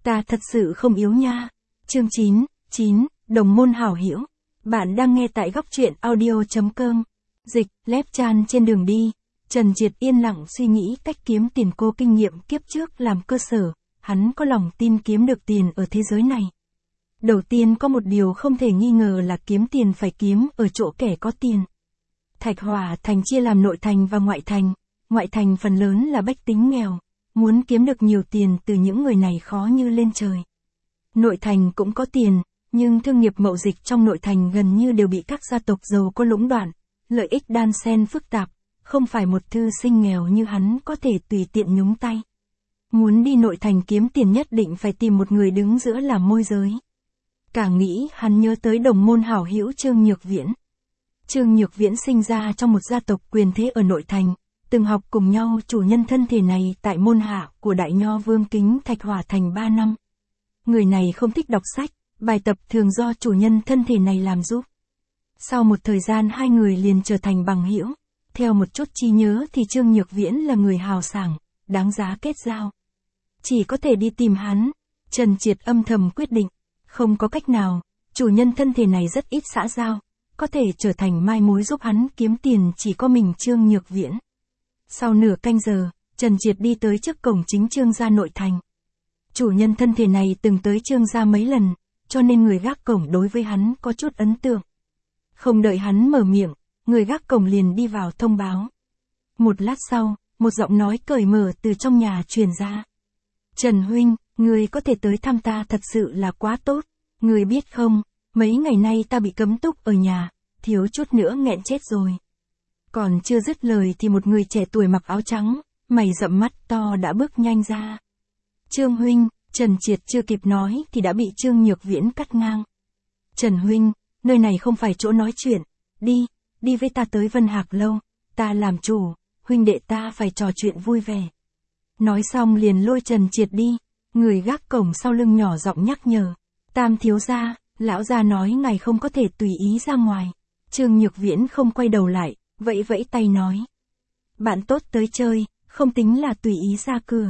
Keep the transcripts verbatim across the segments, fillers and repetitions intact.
Ta thật sự không yếu nha. Chương chín, chín, Đồng môn hảo hữu. Bạn đang nghe tại góc truyện audio chấm com. Dịch, lép chan trên đường đi. Trần Triệt yên lặng suy nghĩ cách kiếm tiền. Cô kinh nghiệm kiếp trước làm cơ sở, hắn có lòng tin kiếm được tiền ở thế giới này. Đầu tiên có một điều không thể nghi ngờ là kiếm tiền phải kiếm ở chỗ kẻ có tiền. Thạch Hỏa Thành chia làm nội thành và ngoại thành. Ngoại thành phần lớn là bách tính nghèo, muốn kiếm được nhiều tiền từ những người này khó như lên trời. Nội thành cũng có tiền, nhưng thương nghiệp mậu dịch trong nội thành gần như đều bị các gia tộc giàu có lũng đoạn, lợi ích đan xen phức tạp, không phải một thư sinh nghèo như hắn có thể tùy tiện nhúng tay. Muốn đi nội thành kiếm tiền nhất định phải tìm một người đứng giữa làm môi giới. Càng nghĩ hắn nhớ tới đồng môn hảo hữu Trương Nhược Viễn. Trương Nhược Viễn sinh ra trong một gia tộc quyền thế ở nội thành, từng học cùng nhau chủ nhân thân thể này tại môn hạ của đại nho Vương Kính Thạch Hỏa Thành ba năm. Người này không thích đọc sách, bài tập thường do chủ nhân thân thể này làm giúp. Sau một thời gian hai người liền trở thành bằng hữu. Theo một chút trí nhớ thì Trương Nhược Viễn là người hào sảng, đáng giá kết giao. Chỉ có thể đi tìm hắn. Trần Triệt âm thầm quyết định, không có cách nào, chủ nhân thân thể này rất ít xã giao, có thể trở thành mai mối giúp hắn kiếm tiền chỉ có mình Trương Nhược Viễn. Sau nửa canh giờ, Trần Triệt đi tới trước cổng chính Trương gia nội thành. Chủ nhân thân thể này từng tới Trương gia mấy lần, cho nên người gác cổng đối với hắn có chút ấn tượng. Không đợi hắn mở miệng, người gác cổng liền đi vào thông báo. Một lát sau, một giọng nói cởi mở từ trong nhà truyền ra. Trần huynh, người có thể tới thăm ta thật sự là quá tốt. Người biết không, mấy ngày nay ta bị cấm túc ở nhà, thiếu chút nữa nghẹn chết rồi. Còn chưa dứt lời thì một người trẻ tuổi mặc áo trắng, mày rậm mắt to đã bước nhanh ra. Trương huynh, Trần Triệt chưa kịp nói thì đã bị Trương Nhược Viễn cắt ngang. Trần huynh, nơi này không phải chỗ nói chuyện, đi, đi với ta tới Vân Hạc Lâu, ta làm chủ, huynh đệ ta phải trò chuyện vui vẻ. Nói xong liền lôi Trần Triệt đi, người gác cổng sau lưng nhỏ giọng nhắc nhở. Tam thiếu gia, lão gia nói ngài không có thể tùy ý ra ngoài. Trương Nhược Viễn không quay đầu lại, vẫy vẫy tay nói. Bạn tốt tới chơi, không tính là tùy ý ra cửa.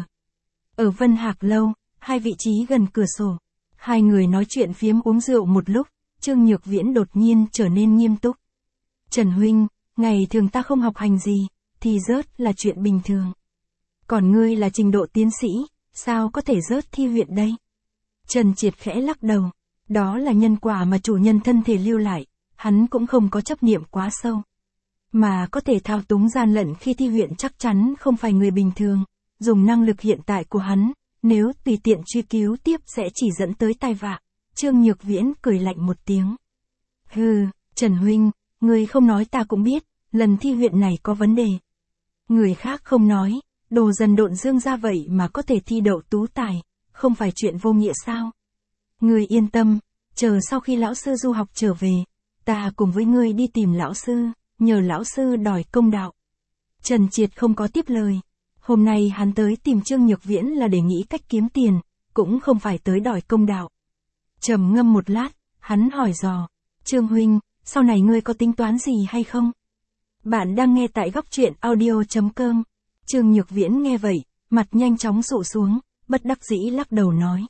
Ở Vân Hạc Lâu, hai vị trí gần cửa sổ. Hai người nói chuyện phiếm uống rượu một lúc, Trương Nhược Viễn đột nhiên trở nên nghiêm túc. Trần huynh, ngày thường ta không học hành gì, thì rớt là chuyện bình thường. Còn ngươi là trình độ tiến sĩ, sao có thể rớt thi viện đây? Trần Triệt khẽ lắc đầu, đó là nhân quả mà chủ nhân thân thể lưu lại, hắn cũng không có chấp niệm quá sâu. Mà có thể thao túng gian lận khi thi huyện chắc chắn không phải người bình thường, dùng năng lực hiện tại của hắn, nếu tùy tiện truy cứu tiếp sẽ chỉ dẫn tới tai vạ. Trương Nhược Viễn cười lạnh một tiếng. Hừ, Trần huynh, người không nói ta cũng biết, lần thi huyện này có vấn đề. Người khác không nói, đồ dần độn dương ra vậy mà có thể thi đậu tú tài, không phải chuyện vô nghĩa sao? Người yên tâm, chờ sau khi lão sư du học trở về, ta cùng với ngươi đi tìm lão sư, nhờ lão sư đòi công đạo. Trần Triệt không có tiếp lời. Hôm nay hắn tới tìm Trương Nhược Viễn là để nghĩ cách kiếm tiền, cũng không phải tới đòi công đạo. Trầm ngâm một lát, hắn hỏi dò. Trương huynh, sau này ngươi có tính toán gì hay không? Bạn đang nghe tại góc truyện audio chấm com. Trương Nhược Viễn nghe vậy, mặt nhanh chóng sụ xuống, bất đắc dĩ lắc đầu nói.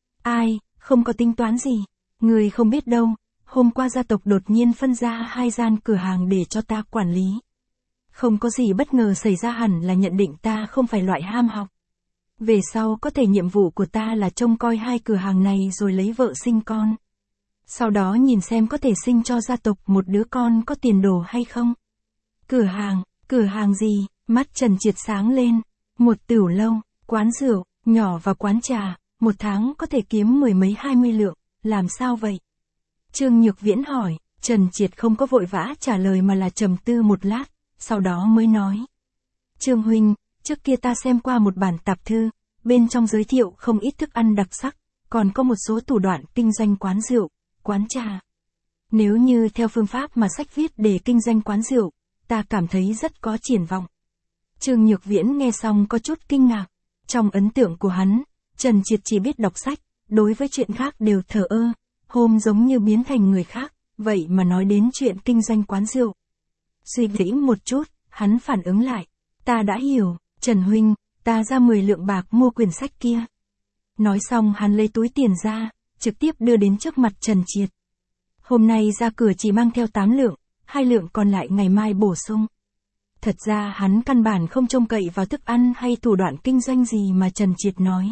Ai, không có tính toán gì, người không biết đâu, hôm qua gia tộc đột nhiên phân ra hai gian cửa hàng để cho ta quản lý. Không có gì bất ngờ xảy ra, hẳn là nhận định ta không phải loại ham học. Về sau có thể nhiệm vụ của ta là trông coi hai cửa hàng này rồi lấy vợ sinh con. Sau đó nhìn xem có thể sinh cho gia tộc một đứa con có tiền đồ hay không. Cửa hàng, cửa hàng gì? Mắt Trần Triệt sáng lên. Một tửu lâu, quán rượu, nhỏ và quán trà, một tháng có thể kiếm mười mấy hai mươi lượng, làm sao vậy? Trương Nhược Viễn hỏi. Trần Triệt không có vội vã trả lời mà là trầm tư một lát, sau đó mới nói. Trương huynh, trước kia ta xem qua một bản tạp thư, bên trong giới thiệu không ít thức ăn đặc sắc, còn có một số thủ đoạn kinh doanh quán rượu, quán trà. Nếu như theo phương pháp mà sách viết để kinh doanh quán rượu, ta cảm thấy rất có triển vọng. Trương Nhược Viễn nghe xong có chút kinh ngạc. Trong ấn tượng của hắn, Trần Triệt chỉ biết đọc sách, đối với chuyện khác đều thờ ơ, hôm giống như biến thành người khác, vậy mà nói đến chuyện kinh doanh quán rượu. Suy nghĩ một chút, hắn phản ứng lại. Ta đã hiểu, Trần huynh, ta ra mười lượng bạc mua quyển sách kia. Nói xong hắn lấy túi tiền ra, trực tiếp đưa đến trước mặt Trần Triệt. Hôm nay ra cửa chỉ mang theo tám lượng, hai lượng còn lại ngày mai bổ sung. Thật ra hắn căn bản không trông cậy vào thức ăn hay thủ đoạn kinh doanh gì mà Trần Triệt nói.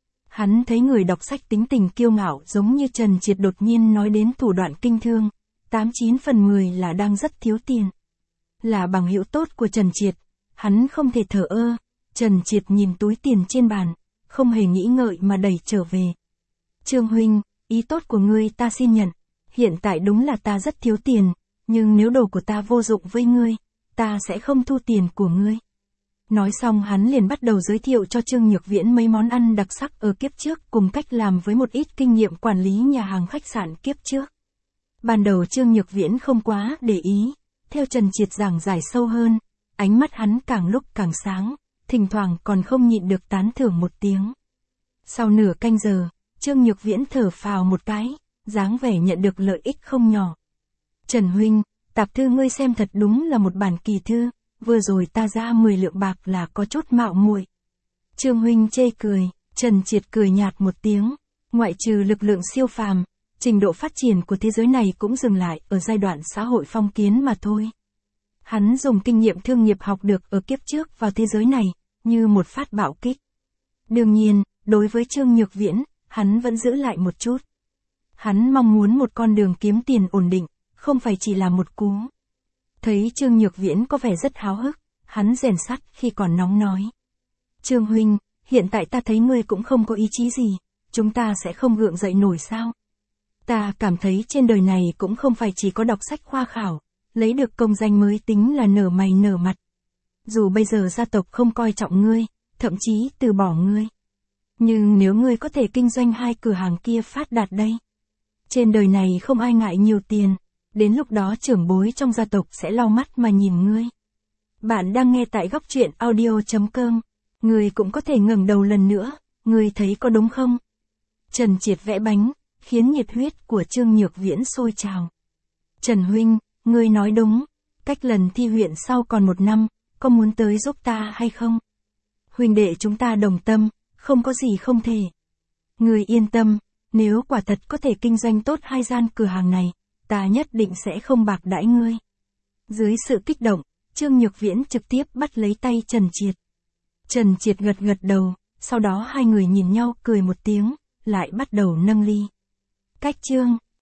Hắn thấy người đọc sách tính tình kiêu ngạo giống như Trần Triệt đột nhiên nói đến thủ đoạn kinh thương, tám chín phần mười là đang rất thiếu tiền. Là bằng hữu tốt của Trần Triệt, hắn không thể thờ ơ. Trần Triệt nhìn túi tiền trên bàn, không hề nghĩ ngợi mà đẩy trở về. Trương huynh, ý tốt của ngươi ta xin nhận, hiện tại đúng là ta rất thiếu tiền, nhưng nếu đồ của ta vô dụng với ngươi, ta sẽ không thu tiền của ngươi. Nói xong hắn liền bắt đầu giới thiệu cho Trương Nhược Viễn mấy món ăn đặc sắc ở kiếp trước cùng cách làm với một ít kinh nghiệm quản lý nhà hàng khách sạn kiếp trước. Ban đầu Trương Nhược Viễn không quá để ý, theo Trần Triệt giảng giải sâu hơn, ánh mắt hắn càng lúc càng sáng, thỉnh thoảng còn không nhịn được tán thưởng một tiếng. Sau nửa canh giờ, Trương Nhược Viễn thở phào một cái, dáng vẻ nhận được lợi ích không nhỏ. Trần huynh, tạp thư ngươi xem thật đúng là một bản kỳ thư, vừa rồi ta ra mười lượng bạc là có chút mạo muội. Trương huynh chê cười, Trần Triệt cười nhạt một tiếng, ngoại trừ lực lượng siêu phàm, trình độ phát triển của thế giới này cũng dừng lại ở giai đoạn xã hội phong kiến mà thôi. Hắn dùng kinh nghiệm thương nghiệp học được ở kiếp trước vào thế giới này, như một phát bạo kích. Đương nhiên, đối với Trương Nhược Viễn, hắn vẫn giữ lại một chút. Hắn mong muốn một con đường kiếm tiền ổn định, không phải chỉ là một cú. Thấy Trương Nhược Viễn có vẻ rất háo hức, hắn rèn sắt khi còn nóng nói. Trương huynh, hiện tại ta thấy ngươi cũng không có ý chí gì, chúng ta sẽ không gượng dậy nổi sao? Ta cảm thấy trên đời này cũng không phải chỉ có đọc sách khoa khảo, lấy được công danh mới tính là nở mày nở mặt. Dù bây giờ gia tộc không coi trọng ngươi, thậm chí từ bỏ ngươi. Nhưng nếu ngươi có thể kinh doanh hai cửa hàng kia phát đạt đây. Trên đời này không ai ngại nhiều tiền, đến lúc đó trưởng bối trong gia tộc sẽ lau mắt mà nhìn ngươi. Bạn đang nghe tại góc truyện audio chấm com. Ngươi cũng có thể ngẩng đầu lần nữa, ngươi thấy có đúng không? Trần Triệt vẽ bánh, khiến nhiệt huyết của Trương Nhược Viễn sôi trào. Trần huynh, ngươi nói đúng, cách lần thi huyện sau còn một năm, có muốn tới giúp ta hay không? Huynh đệ chúng ta đồng tâm, không có gì không thể. Ngươi yên tâm, nếu quả thật có thể kinh doanh tốt hai gian cửa hàng này, ta nhất định sẽ không bạc đãi ngươi. Dưới sự kích động, Trương Nhược Viễn trực tiếp bắt lấy tay Trần Triệt. Trần Triệt gật gật đầu, sau đó hai người nhìn nhau cười một tiếng, lại bắt đầu nâng ly. Cách Trương